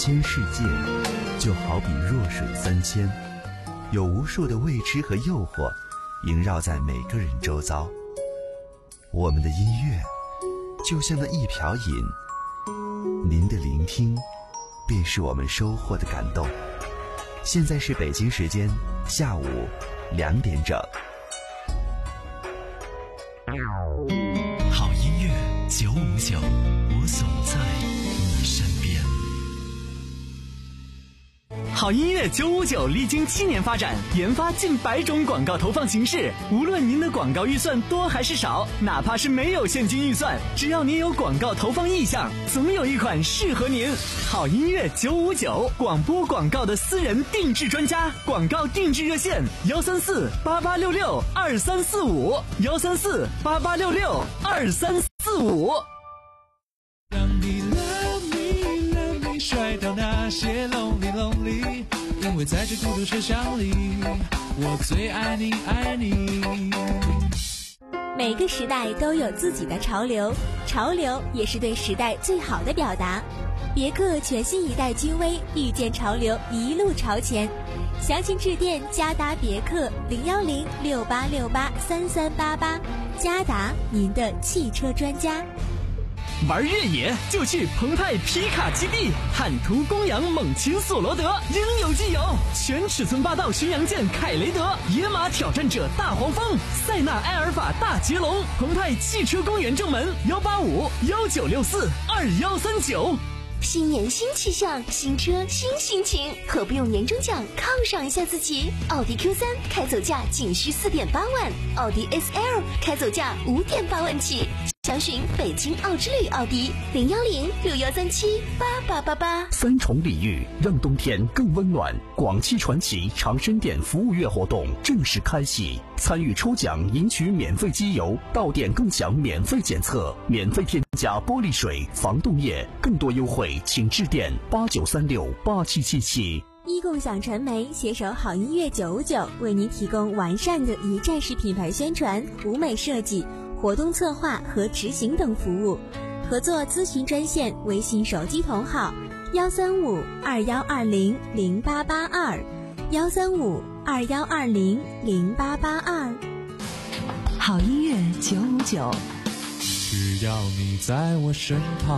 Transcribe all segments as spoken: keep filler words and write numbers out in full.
千世界，就好比弱水三千，有无数的未知和诱惑萦绕在每个人周遭。我们的音乐就像那一瓢饮，您的聆听便是我们收获的感动。现在是北京时间下午两点整。 好音乐九五九，我总在你身边。好音乐九五九历经七年发展，研发近百种广告投放形式。无论您的广告预算多还是少，哪怕是没有现金预算，只要您有广告投放意向，总有一款适合您。好音乐九五九，广播广告的私人定制专家，广告定制热线幺三四八八六六二三四五幺三四八八六六二三四五。 让你 love me love me 甩掉那些 lonely lonely， 因为在这孤独车厢里，我最爱你爱你。 每个时代都有自己的潮流，潮流也是对时代最好的表达。别克全新一代君威，遇见潮流，一路朝前。详情致电嘉达别克零幺零六八六八三三八八，嘉达您的汽车专家。 玩越野就去澎湃皮卡基地，汉途公羊猛禽索罗德应有尽有，全尺寸霸道巡洋舰凯雷德，野马挑战者大黄蜂，塞纳埃尔法大捷龙。澎湃汽车公园正门幺八五幺九六四二幺三九。 新年新气象，新车新心情，何不用年终奖犒赏一下自己？奥迪 Q 三 开走价仅需四点八万，奥迪 S L 开走价五点八万起。详询北京奥之旅奥迪零幺零六幺三七八八八八。 三重礼遇，让冬天更温暖。广汽传祺长生店服务月活动正式开启，参与抽奖赢取免费机油，到店更享免费检测，免费添加玻璃水、防冻液，更多优惠请致电八九三六八七七七。 一共享传媒携手好音乐九五九，为您提供完善的一站式品牌宣传、舞美设计、活动策划和执行等服务。合作咨询专线：微信手机同号幺三五二幺二零零八八二幺三五二幺二零零八八二。 好音乐九五九， 只要你在我身旁。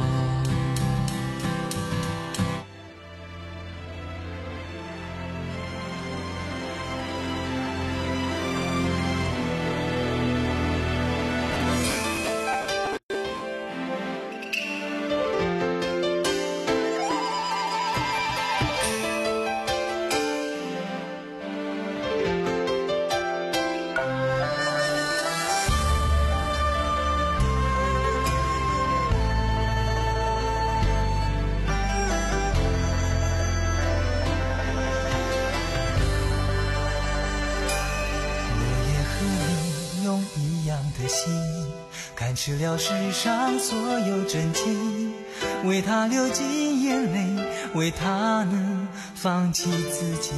看吃了世上所有真情，为他流尽眼泪，为他能放弃自己。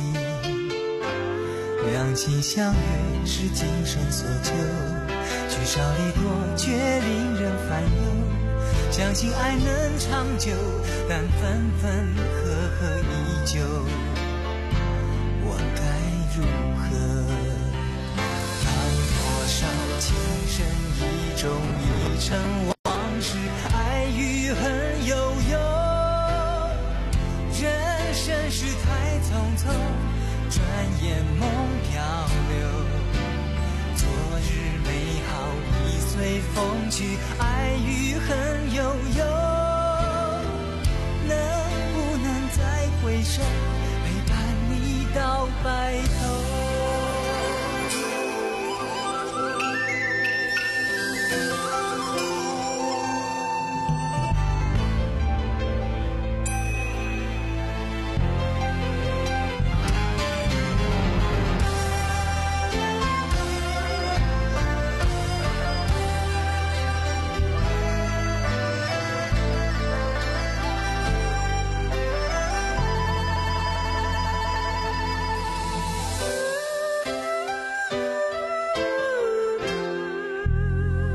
两情相悦是今生所求，聚少离多却令人烦忧。相信爱能长久，但分分合合依旧，我该如何？情深意重已成往事，爱与恨悠悠。人生是太匆匆，转眼梦飘流。昨日美好已随风去，爱与恨悠悠。能不能再回首，陪伴你到白头？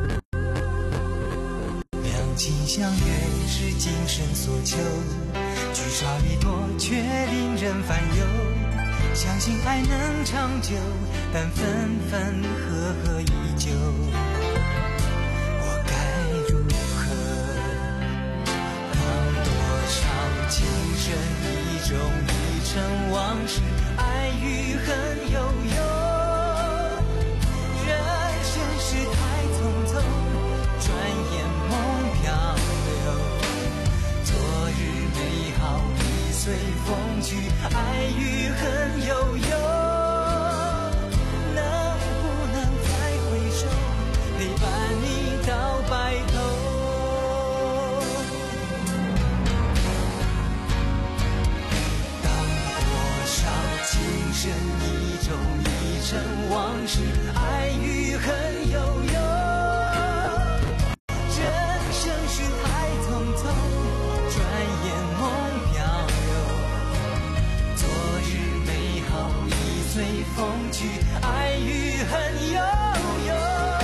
相约是今生所求， 聚少离多却令人烦忧。相信爱能长久，但分分合合依旧。我该如何让多少情深意重已成往事，爱与恨悠悠。人生是太匆匆，转眼梦飘流。昨日美好已随风去，爱与恨悠悠。能不能再回首，陪伴你到白头？当多少情深意重已成往事，爱与恨悠悠。人生是太匆匆，转眼梦飘流。昨日美好已随风去，爱与恨悠悠。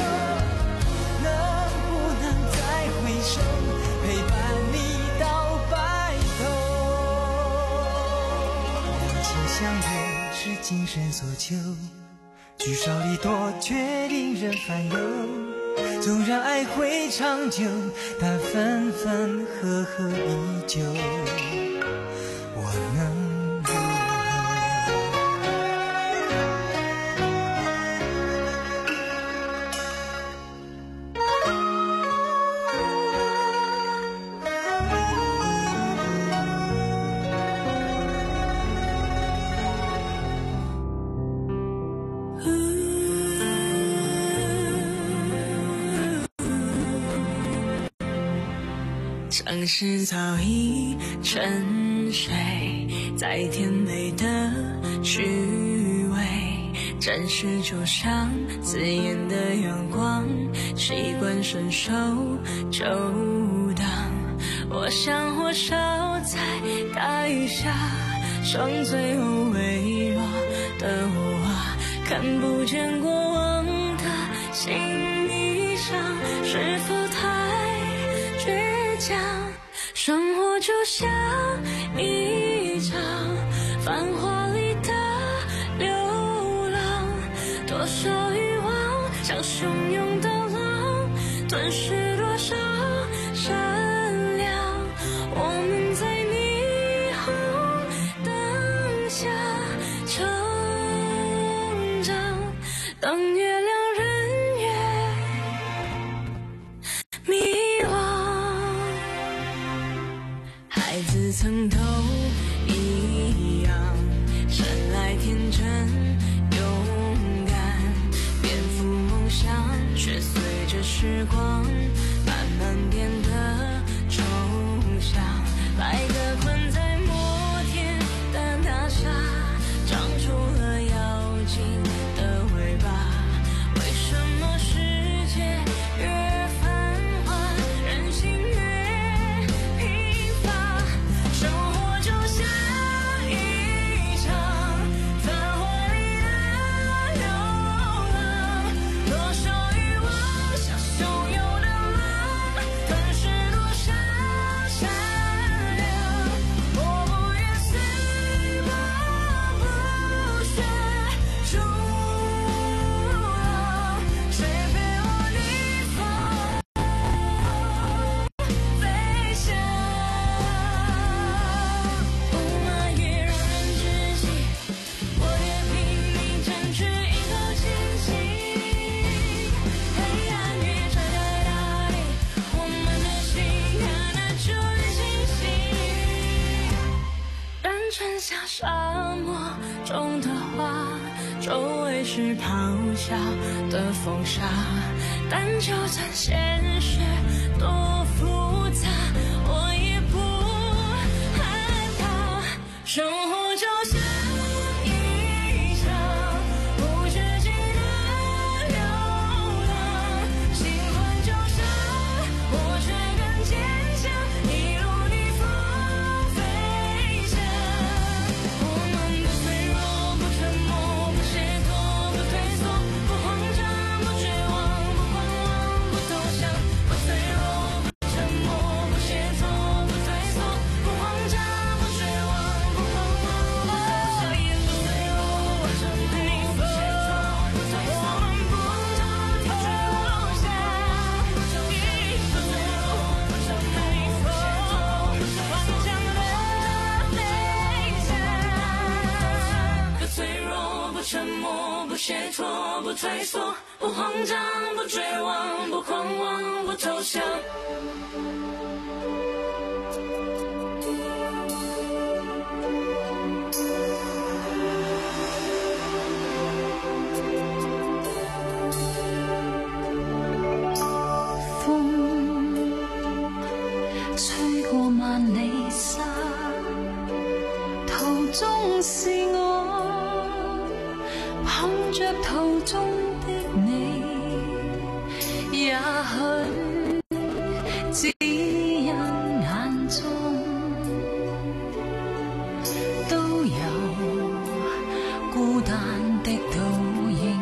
能不能再回首，陪伴你到白头？两情相悦是今生所求，聚少离多却令人烦忧。纵然爱会长久，但分分合合依旧。我能如城市早已沉睡在甜美的趣味，真实就像刺眼的阳光，习惯伸手就当。我想火烧在盖下，伤最后微弱的我啊，看不见过往的心意上，是否太倔强？生活就像一场繁华里的流浪，多少欲望像汹涌的浪，吞噬多少善良。我们在霓虹灯下成长，当月亮人越迷惘。孩子曾都一样，生来天真勇敢，颠覆梦想，却随着时光慢慢变得抽象。白鸽困在摩天的大厦，长出了妖精的尾巴。为什么世界越繁华，人心越贫乏？生活就像一场繁华里的流浪，多少欲望像汹涌的浪，吞噬多少善良。我不愿随波不学逐浪，谁陪我逆风飞翔？雾霾越让人窒息，我越拼命争取一口清醒。黑暗越遮盖大地，我们的心看得出清晰。单纯像沙漠中的花，周围是咆哮的风沙，但就算现实多复杂，我也不害怕。生活就像一场无止境的流浪，喜欢就像我却更坚强，一路逆风飞翔。我们不脆弱，不沉默，不懈怠，不退缩，不慌张，不绝望，不狂妄，不投降。不脆弱，不沉默，不懈怠，不退缩，不慌张，不退缩，不慌张，不绝望，不狂妄，不投降。 中是我碰着途中的你，也許只因眼中都有孤單的倒影。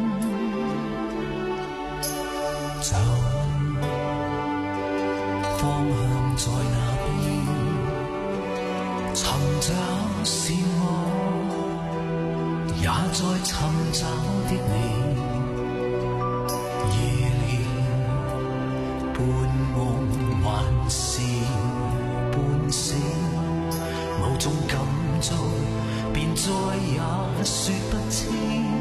走，方向在哪邊？尋找是我，也在尋找的你。夜練半夢還是半醒，無從感觸，便再也說不清。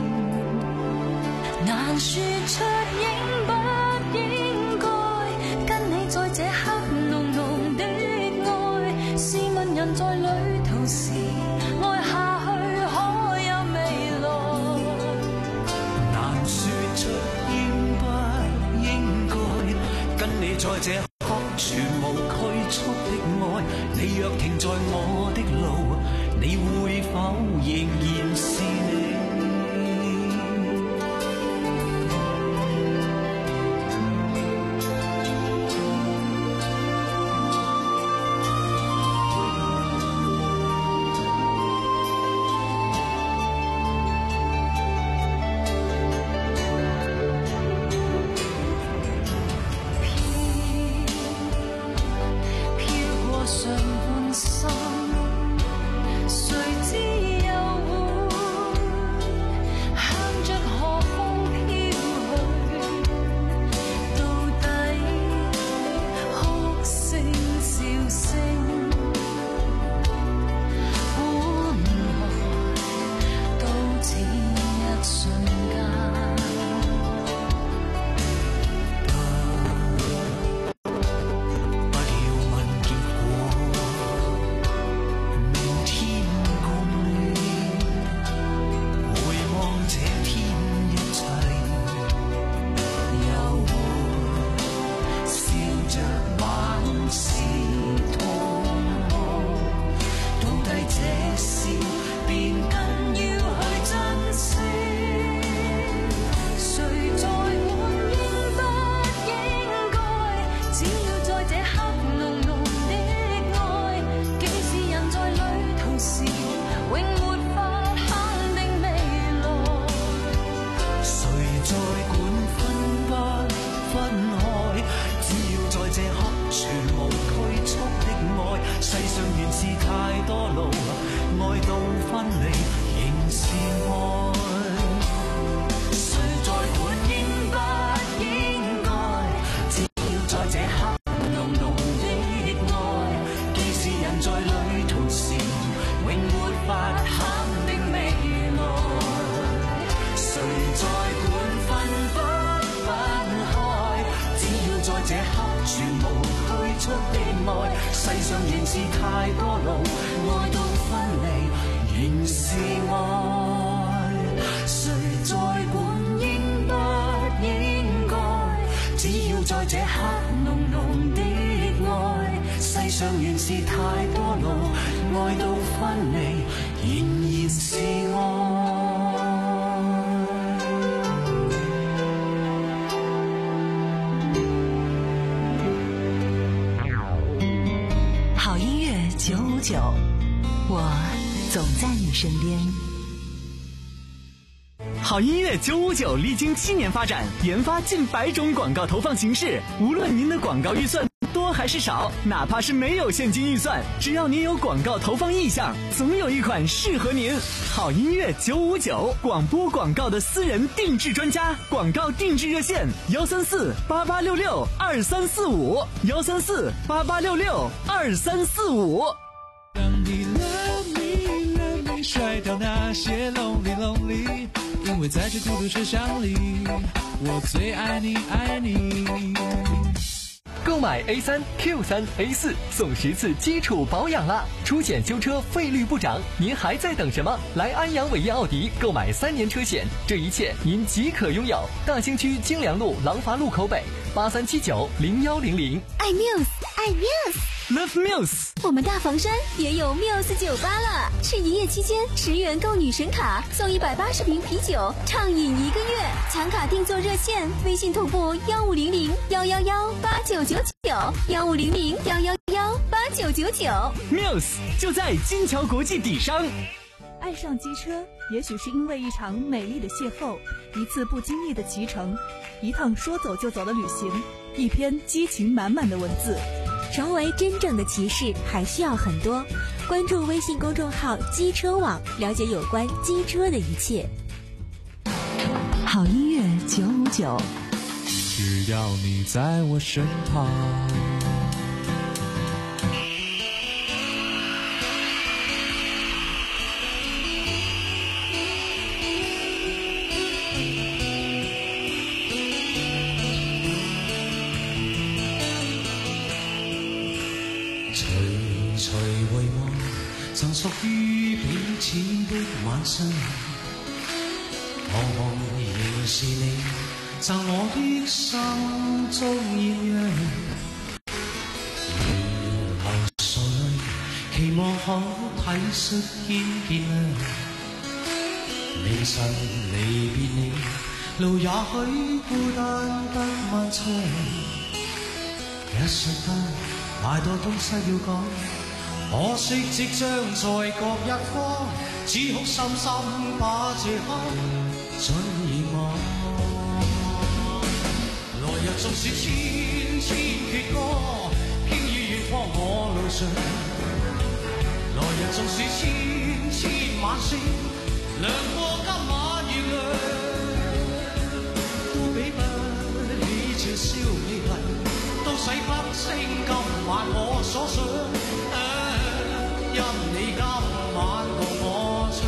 難說出應不應該跟你在這刻濃濃的愛，試問人在旅途時愛下去可有未來？ 難說出應不應該跟你在這刻全無拘束的愛，你若停在我的路，你會否仍然是你？ 好音乐九五九历经七年发展，研发近百种广告投放形式。无论您的广告预算多还是少，哪怕是没有现金预算，只要您有广告投放意向，总有一款适合您。好音乐九五九，广播广告的私人定制专家，广告定制热线：幺三四八八六六二三四五，幺三四八八六六二三四五。 让你 love me love me， 甩掉那些 lonely lonely。 因为在这孤独车厢里，我最爱你爱你。 购买 A 三 Q 三 A 四送十次基础保养啦！出险修车费率不涨，您还在等什么？来安阳伟业奥迪购买三年车险，这一切您即可拥有。大兴区金良路廊坊路口北八三七九零幺零零。 爱 Muse， 爱 Muse，Love Muse。 我们大房山也有 Muse 酒吧了，是营业期间十元购女神卡送一百八十瓶啤酒，畅饮一个月。抢卡定做热线，微信同步幺五零零幺幺幺八九九九幺五零零幺幺幺八九九九。 Muse 就在金桥国际底商。 爱上机车，也许是因为一场美丽的邂逅，一次不经意的骑乘，一趟说走就走的旅行，一篇激情满满的文字。 成为真正的骑士还需要很多，关注微信公众号机车网，了解有关机车的一切。 好音乐九五九， 只要你在我身旁。 曾屬於彼此的晚上，茫茫仍是你贈我的心中豔陽。如流垂淚，期望可體恤兼見諒。明晨離別你，路也許孤單得漫長。一瞬間，太多東西要講。可惜即將在各一方，只好深深把這刻盡遺忘。來日縱使千千闕歌，飄於遠方我路上。來日縱使千千晚星，亮過今晚月亮，都比不起這宵美麗，都洗不清今晚我所想。因你今晚同我唱，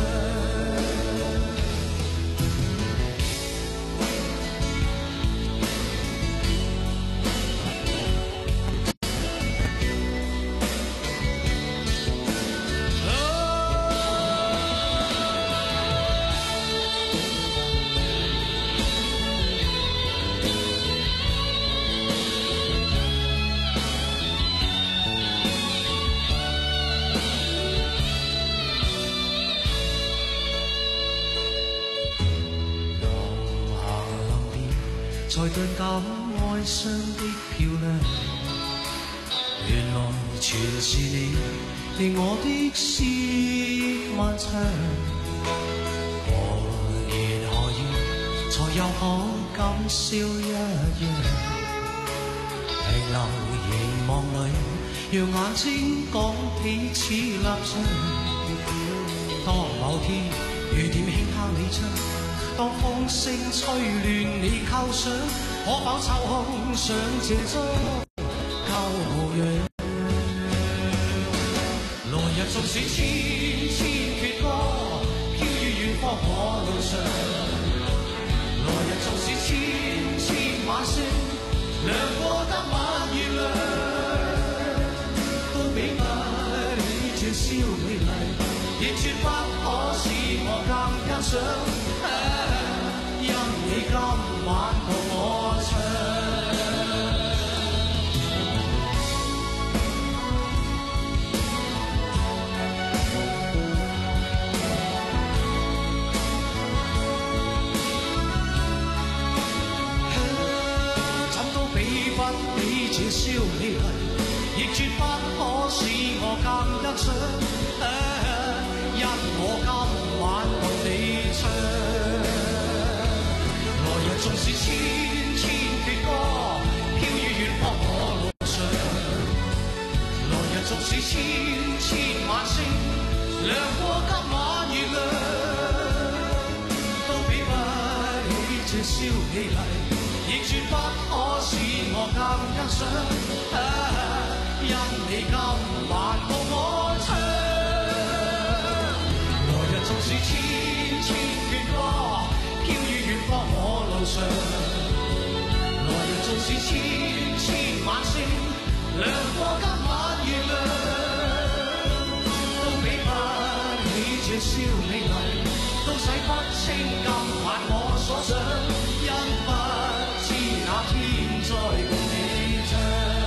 才頓感哀傷的漂亮，原來全是你令我的思漫長。何年何月才又可感笑一樣？停留凝望裏，讓眼睛講彼此立場。當某天雨點輕敲你窗，當風聲吹亂你構想，可否抽空上這張舊模樣？來日縱使千千闕歌，飄於遠方我路上。來日縱使千千晚星，亮過得晚月亮，都比不起這宵美麗，亦絕不可使我更欣賞。因你今晚同我唱，怎都比不起這宵美麗，亦絕不可使我更欣賞。因我今晚同你唱。縱使千千闕歌，飄於遠方我路上。來日縱使千千晚星，亮過今晚月亮，都比不起這宵美麗，亦絕不可使我更欣賞。因你今晚同我唱。來日縱使千千闕歌， 上，來日縱使千千晚星，亮過今晚月亮，都比不起這宵美麗，都洗不清今晚我所想，因不知那天再共你唱。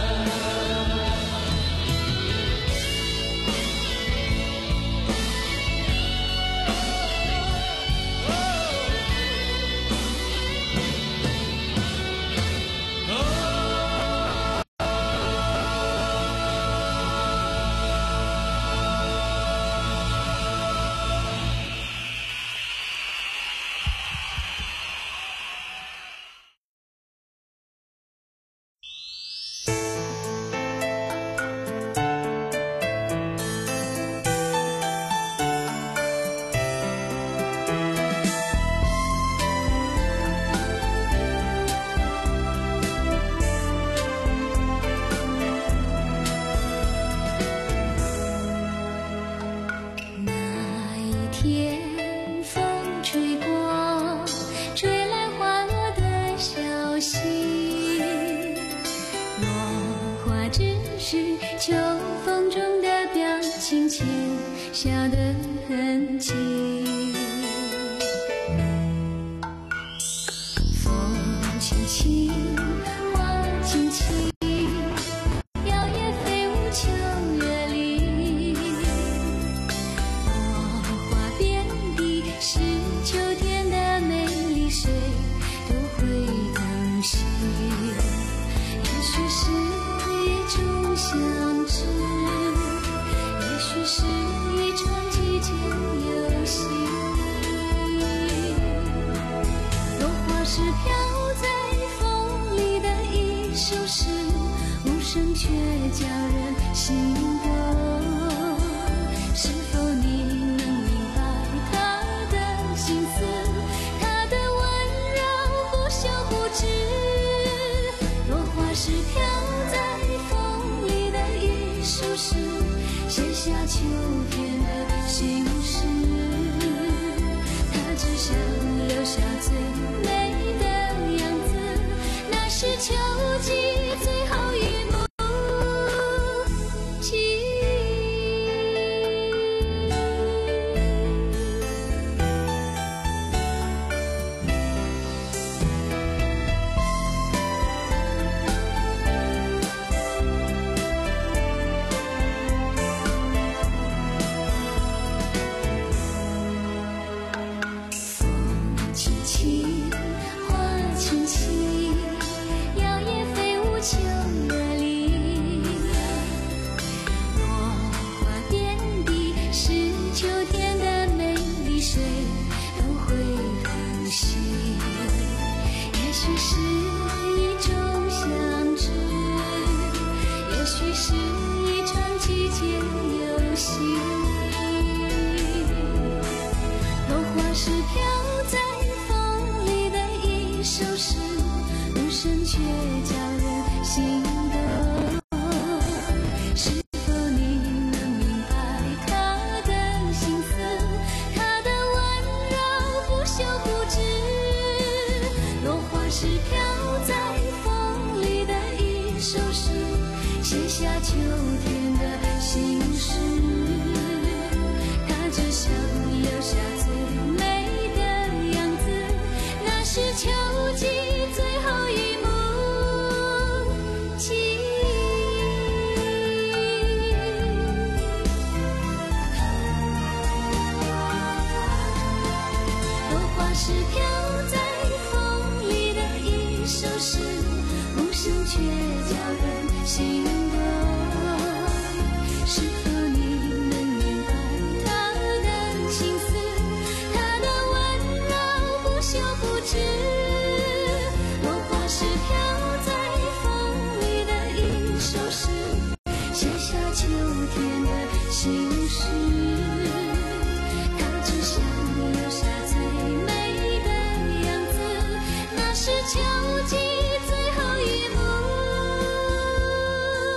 是秋季最后一幕。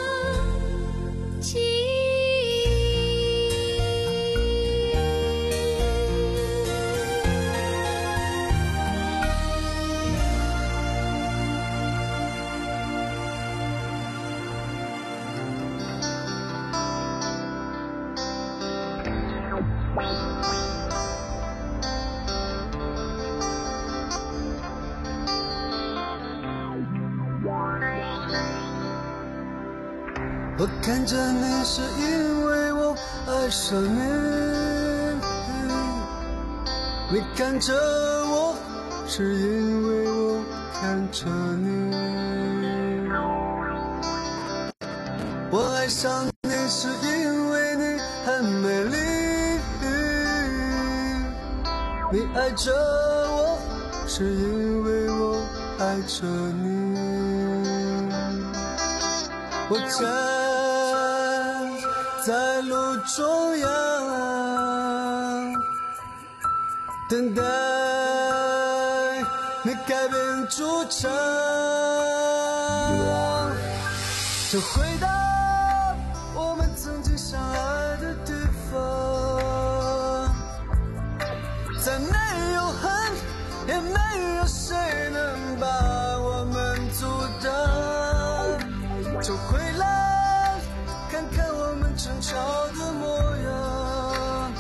我看着你是因为我爱上你，你看着我是因为我看着你，我爱上你是因为你很美丽，你爱着我是因为我爱着你，我站在路中央，等待你改变主场，就回到我们曾经相爱的地方，再没有恨，也没有谁能把我们阻挡，就回来看看我们争吵的模样，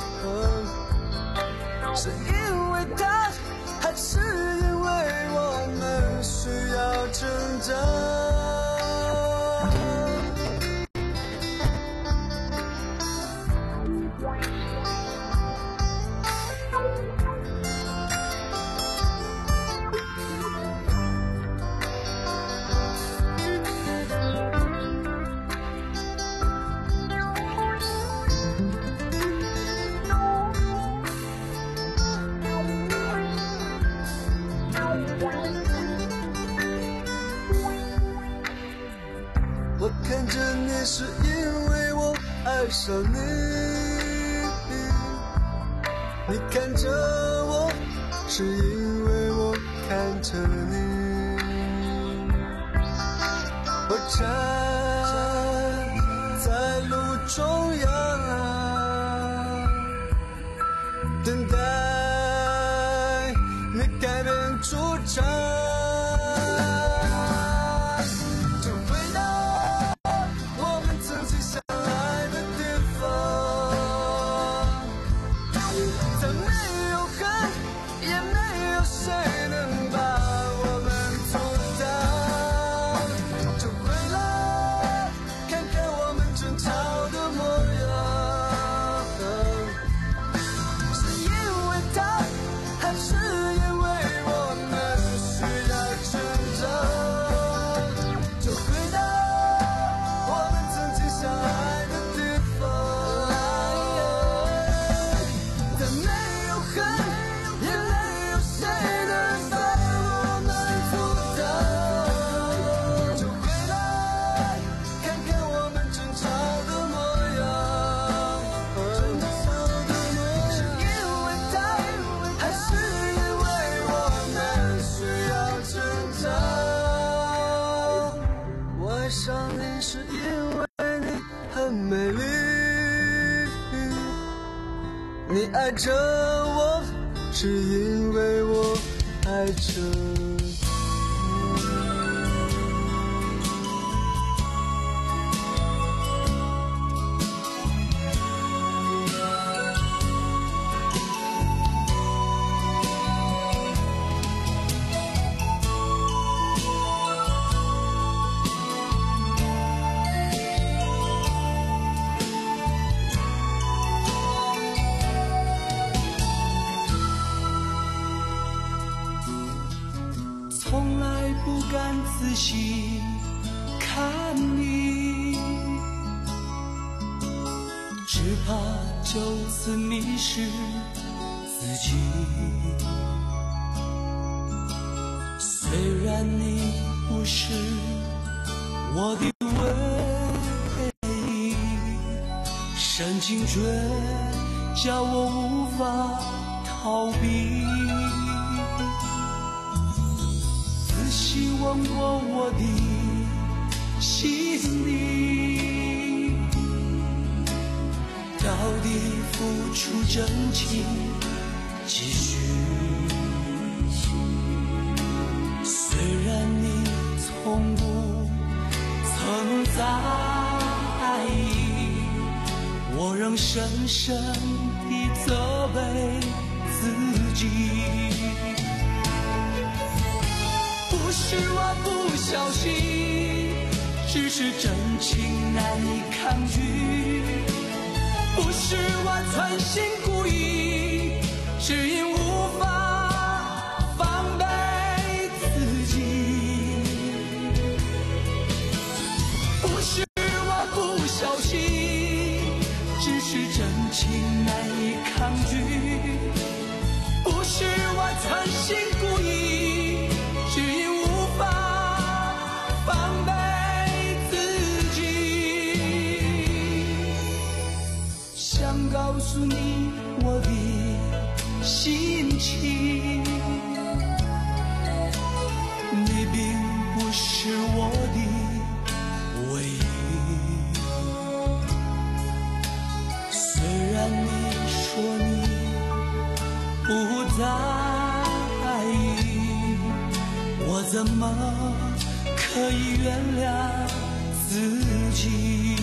是因为他，还是因为我们需要成长？我看着你是因为我爱上你，你看着我是因为我看着你，我站在路中央，等待你改变主张，你爱着我，是因为我爱着你。 仔细看你，只怕就此迷失自己。虽然你不是我的唯一，深青春叫我无法逃避。希望过我的心里，到底付出真情继续。虽然你从不曾在意，我仍深深地责备自己。不是我不小心， 只是真情难以抗拒。不是我存心故意，只因无法防备自己。不是我不小心，只是真情难以抗拒。不是我存心故意，只因无法防备自己。想告诉你我的心情，你并不是我的唯一。虽然你说你不在意，我怎么可以原谅自己？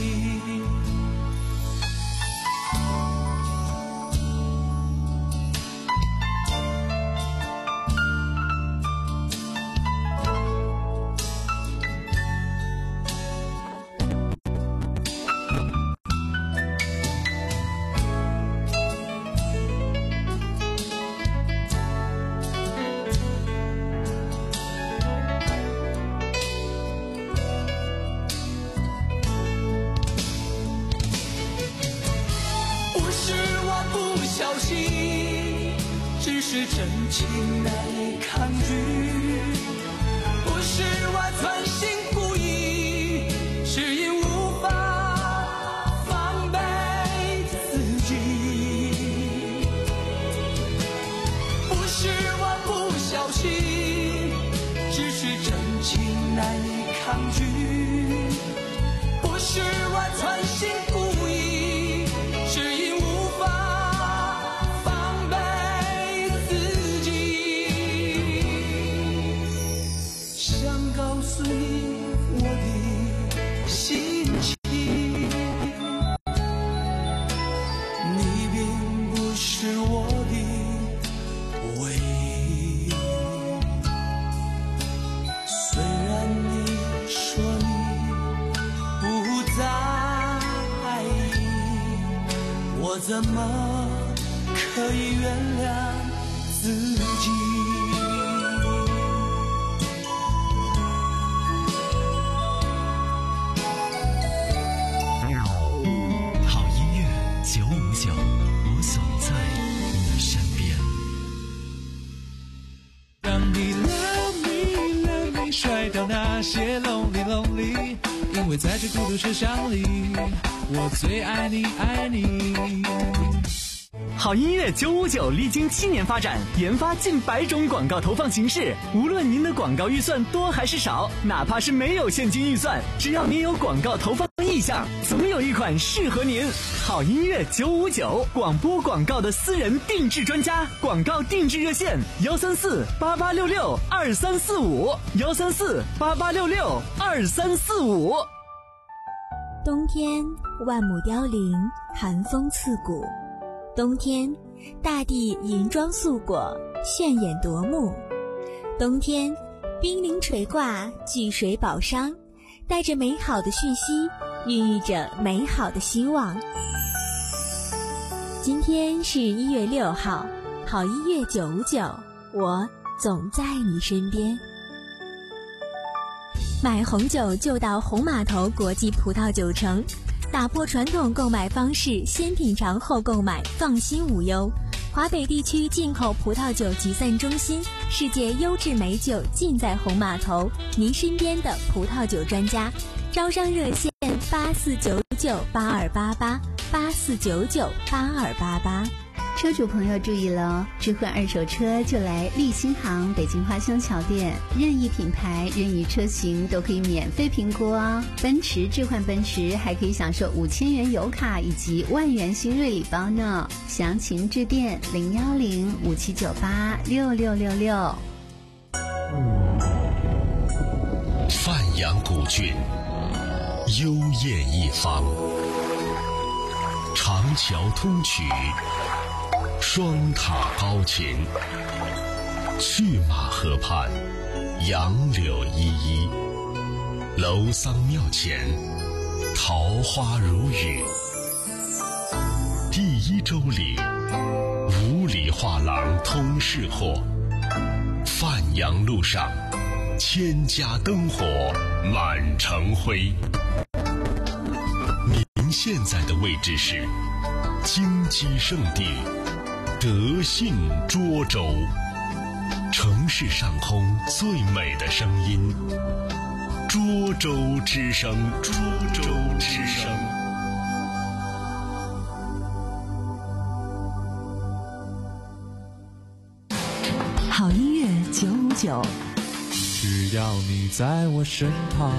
只是真情难以抗拒。不是我存心故意，是因无法防备自己。不是我不小心，只是真情难以抗拒。不是我存心故意，是因无法防备自己。想告诉你我的心情，你并不是我的唯一。虽然你说你不在意，我怎么可以原谅自己？ 好音乐九五九，我总在你身边。 让你 love me love me 甩掉那些 lonely lonely， 因为在这孤独车厢里，我最爱你爱你。 好音乐九五九历经七年发展，研发近百种广告投放形式。无论您的广告预算多还是少，哪怕是没有现金预算，只要您有广告投放意向，总有一款适合您。好音乐九五九，广播广告的私人定制专家，广告定制热线：幺三四八八六六二三四五，幺三四八八六六二三四五。 冬天，万亩凋零，寒风刺骨。冬天，大地银装素裹，炫眼夺目。冬天，冰凌垂挂，巨水宝商，带着美好的讯息，孕育着美好的希望。今天是一月六号，好音乐九五九，我总在你身边。买红酒就到红码头国际葡萄酒城，打破传统购买方式，先品尝后购买，放心无忧。华北地区进口葡萄酒集散中心，世界优质美酒尽在红码头，您身边的葡萄酒专家。招商热线八四九九八二八八八四九九八二八八。 车主朋友注意了，置换二手车就来立新行北京花乡桥店，任意品牌任意车型都可以免费评估哦。奔驰置换奔驰还可以享受五千元油卡以及万元新锐礼包呢，详情致电零幺零五七九八六六六六。 范阳古郡，幽艳一方，长桥通衢，双塔高擎，去马河畔，杨柳依依， 楼桑庙前，桃花如雨。第一周里，五里画廊通市货。范阳路上，千家灯火满城辉。您现在的位置是金鸡圣地德信涿州，城市上空最美的声音，涿州之声，涿州之声。 好音乐九五九， 只要你在我身旁。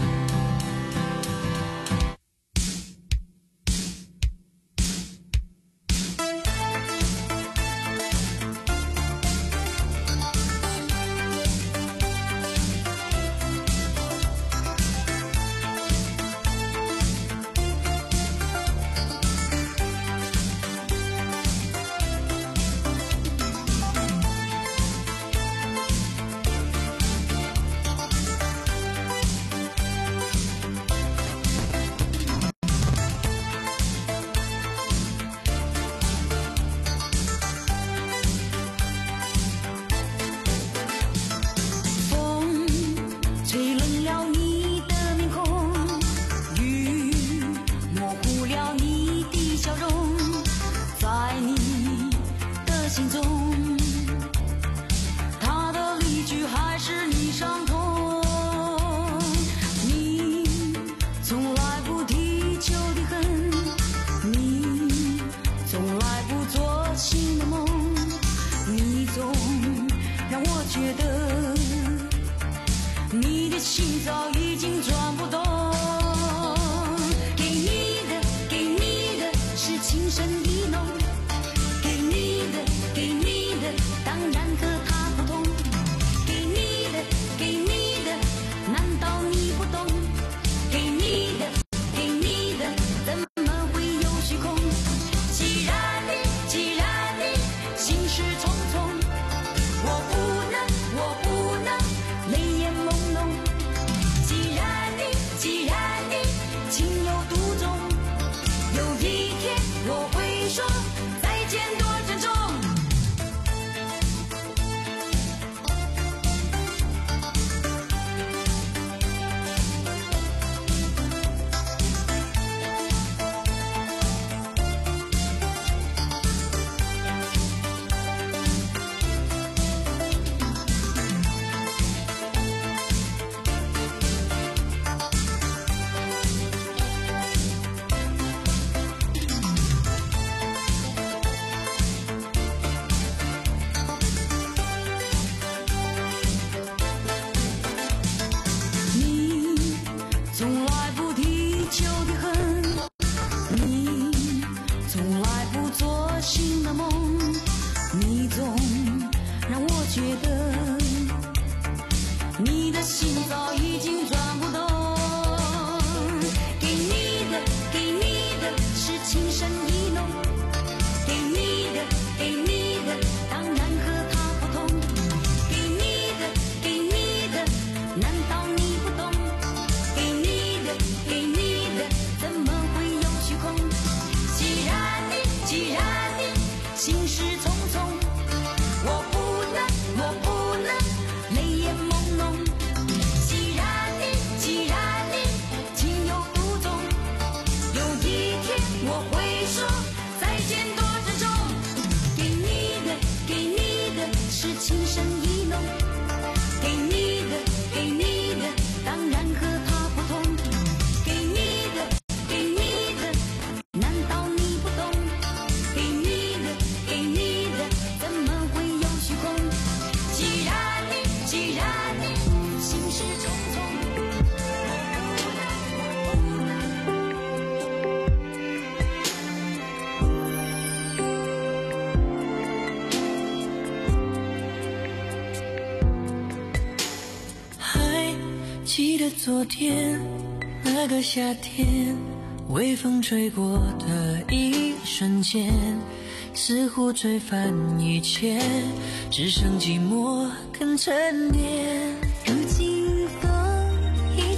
昨天那个夏天，微风吹过的一瞬间，似乎吹翻一切，只剩寂寞跟沉淀。 如今风依旧在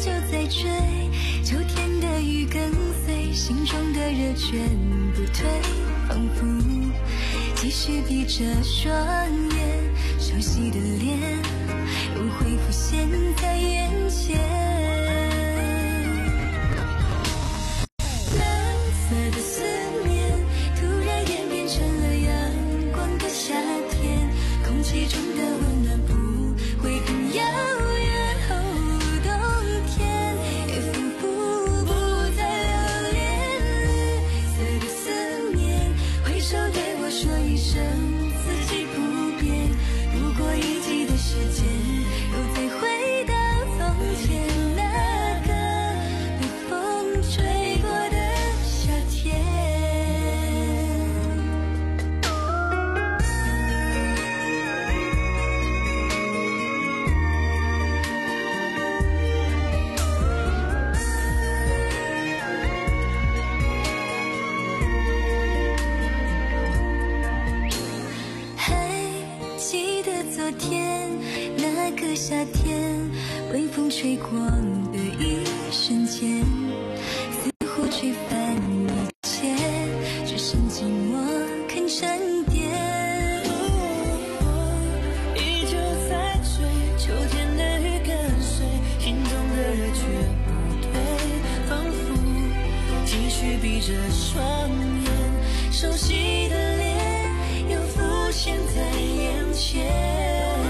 在追，秋天的雨跟随，心中的热全不退，仿佛继续闭着双眼，熟悉的脸又会浮现在眼前。蓝色的思念突然演变成了阳光的夏天，空气中的温暖不会很遥远，哦，冬天也仿佛不再留恋。绿色的思念挥手对我说一声四季不变，如果一季的时间又再回到从前，那个被风吹过的夏天。还记得昨天那个夏天，微风吹过的一瞬间，似乎吹翻一切，只剩寂寞肯沉淀。依旧在追，秋天的雨跟随，心中的热却不退，仿佛继续闭着双眼，熟悉的脸又浮现在眼前。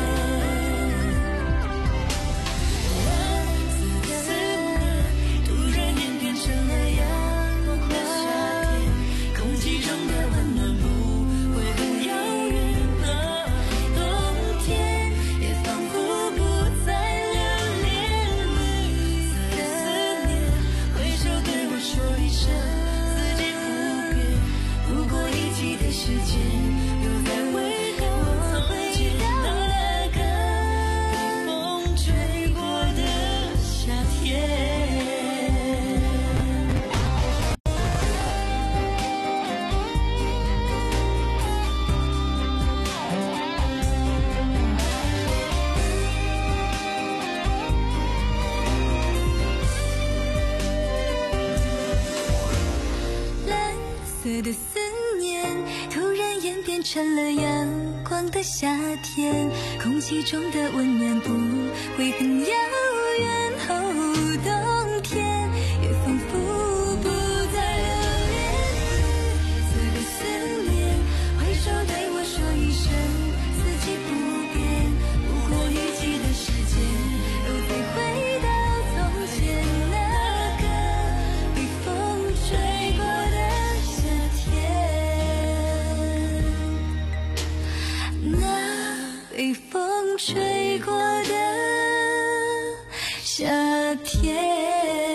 时间又在回到从前，那个被风吹过的夏天。蓝色的思念突然演变成了阳光的夏天，空气中的温暖不会很遥远，哦，冬天也仿佛不再留恋。绿色的思念挥手对我说一声四季不变，不过一季的时间又再回到从前，那个被风吹过的夏天，那被风吹过的夏天。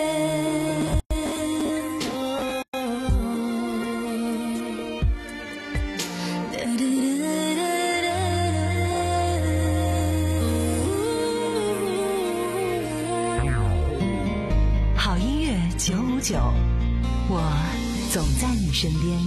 好音乐九五九，我总在你身边。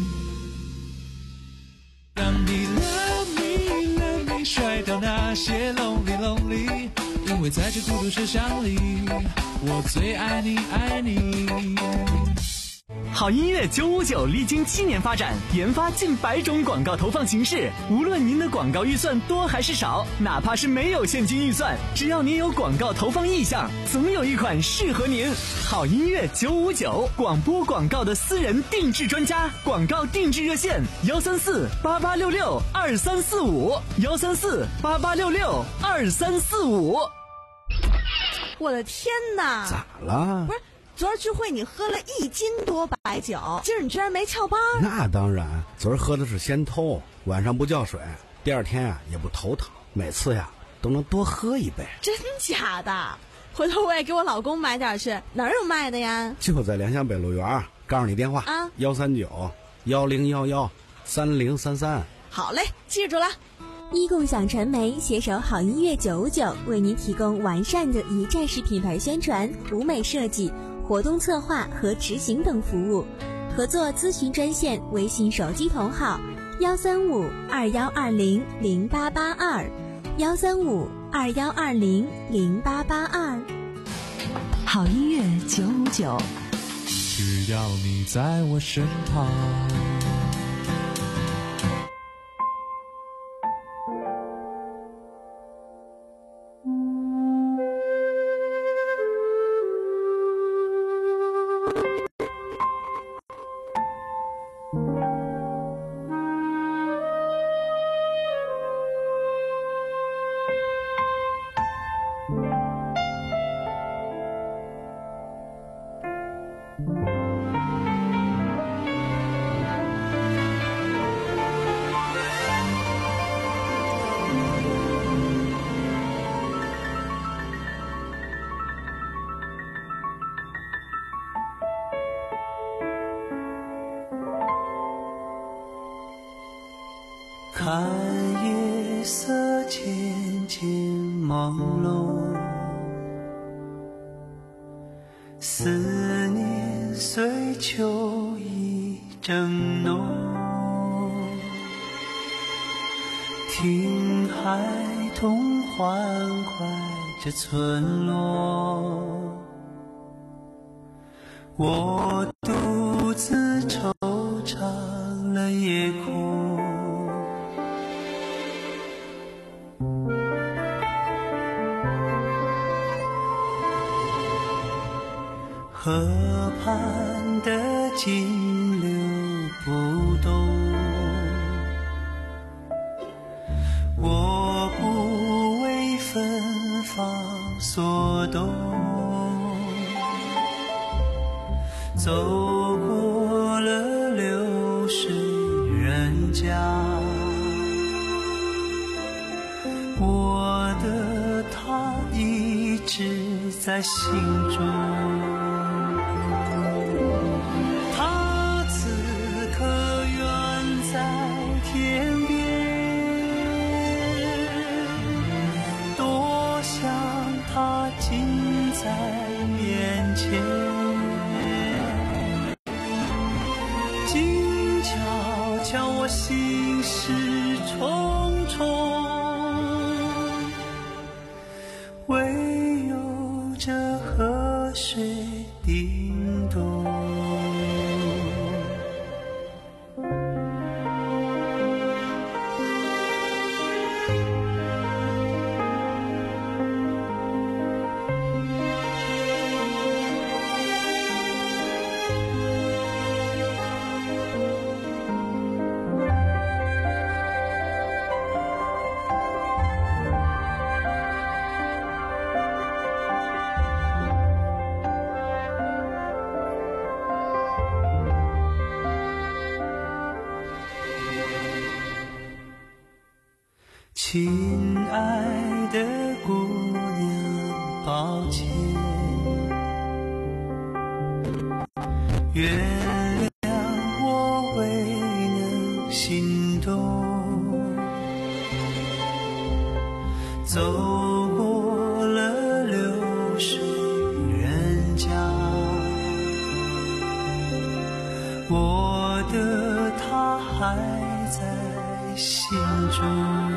让你 love me love me 甩掉那些 lonely lonely， 因为在这孤独车厢里，我最爱你爱你。 好音乐九五九历经七年发展，研发近百种广告投放形式。无论您的广告预算多还是少，哪怕是没有现金预算，只要您有广告投放意向，总有一款适合您。好音乐九五九，广播广告的私人定制专家，广告定制热线：幺三四八八六六二三四五，幺三四八八六六二三四五。 我的天哪！ 咋了？ 不是。昨儿聚会你喝了一斤多白酒，今儿你居然没翘班？ 那当然，昨儿喝的是仙偷，晚上不叫水，第二天呀、啊、也不头疼，每次呀都能多喝一杯。 真假的？回头我也给我老公买点去，哪儿有卖的呀？ 就在联想北路园，告诉你电话啊， 幺三九幺零幺幺三零三三。 好嘞，记住了。 一共享传媒携手好音乐九五九，为您提供完善的一站式品牌宣传、舞美设计、活动策划和执行等服务。合作咨询专线：微信手机同号幺三五二幺二零零八八二，幺三五二幺二零零八八二。 好音乐九五九， 只要你在我身旁。 看夜色渐渐朦胧，思念随秋意正浓，听孩童欢快着村落，我独自惆怅了夜空。河畔的金流不动，我不为芬芳所动，走过了流水人家，我的他一直在心中。在面前，静悄悄，我心事重重，唯有这河水叮咚。亲爱的姑娘，抱歉，原谅我未能心动，走过了流水人家，我的他还在心中。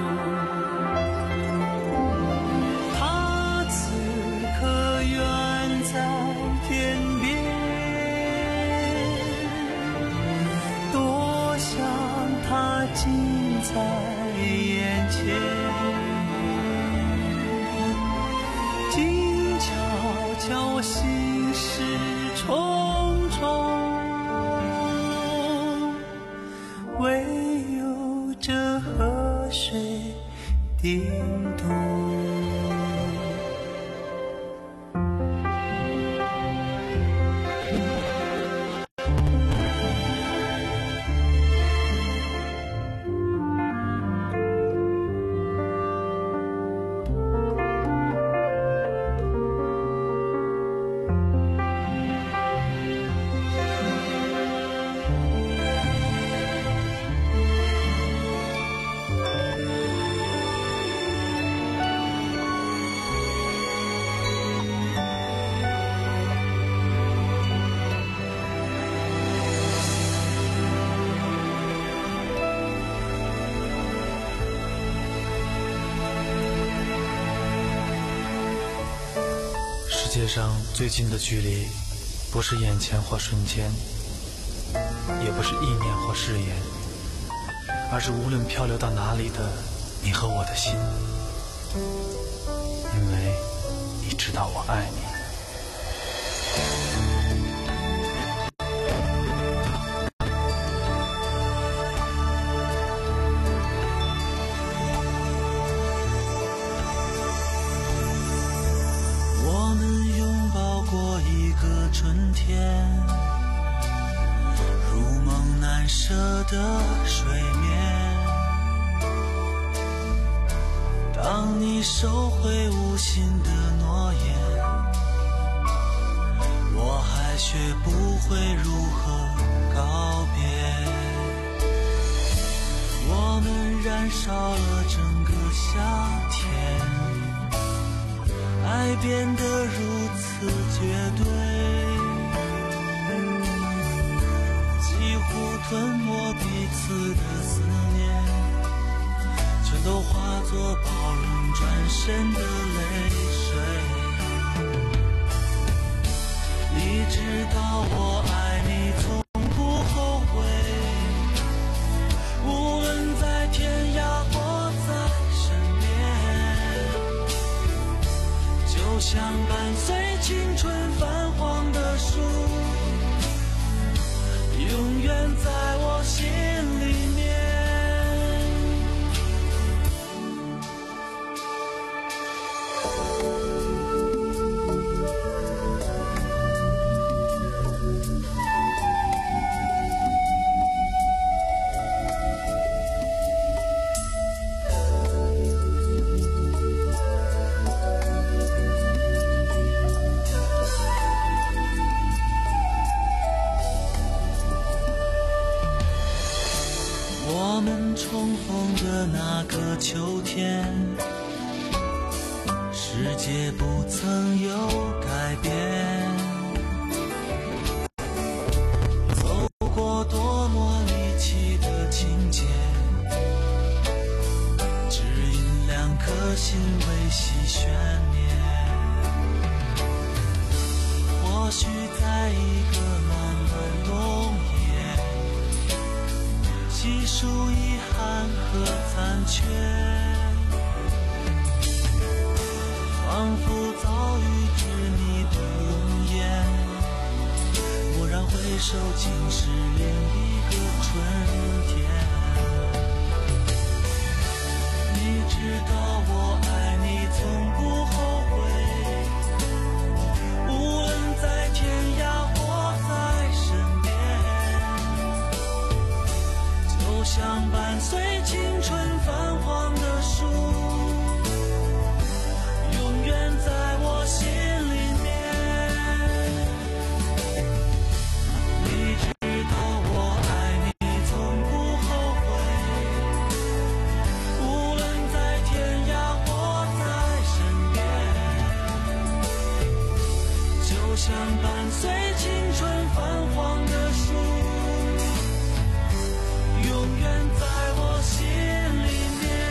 近在眼前，静悄悄，我心事重重，唯有这河水叮咚。 界上最近的距离，不是眼前或瞬间，也不是意念或誓言，而是无论漂流到哪里的你和我的心，因为你知道我爱你。 春天，如梦难舍的睡眠。当你收回无心的诺言，我还学不会如何告别。我们燃烧了整个夏天，爱变得如此绝对，吞没彼此的思念，全都化作包容转身的泪水。你知道我爱你从不后悔，无论在天涯或在身边，就像伴随青春泛黄的树，永远在我心里面。我们重逢的那个秋天，世界不曾有改变，走过多么离奇的情节，只因两颗心维系悬念。或许在一个暖暖冬夜，细数遗憾和残缺，仿佛早已知你的容颜。蓦然回首，竟是另一个春天。你知道我爱你从不后悔，无论在天涯或在身边，就像伴随青春泛黄的树，永远在我心里面。你知道我爱你从不后悔，无论在天涯或在身边，就像伴随青春泛黄的树，永远在我心里面。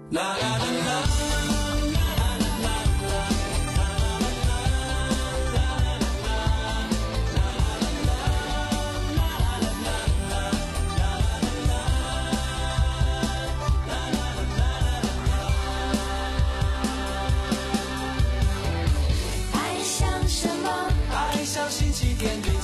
啦啦啦啦。 爱像星期天里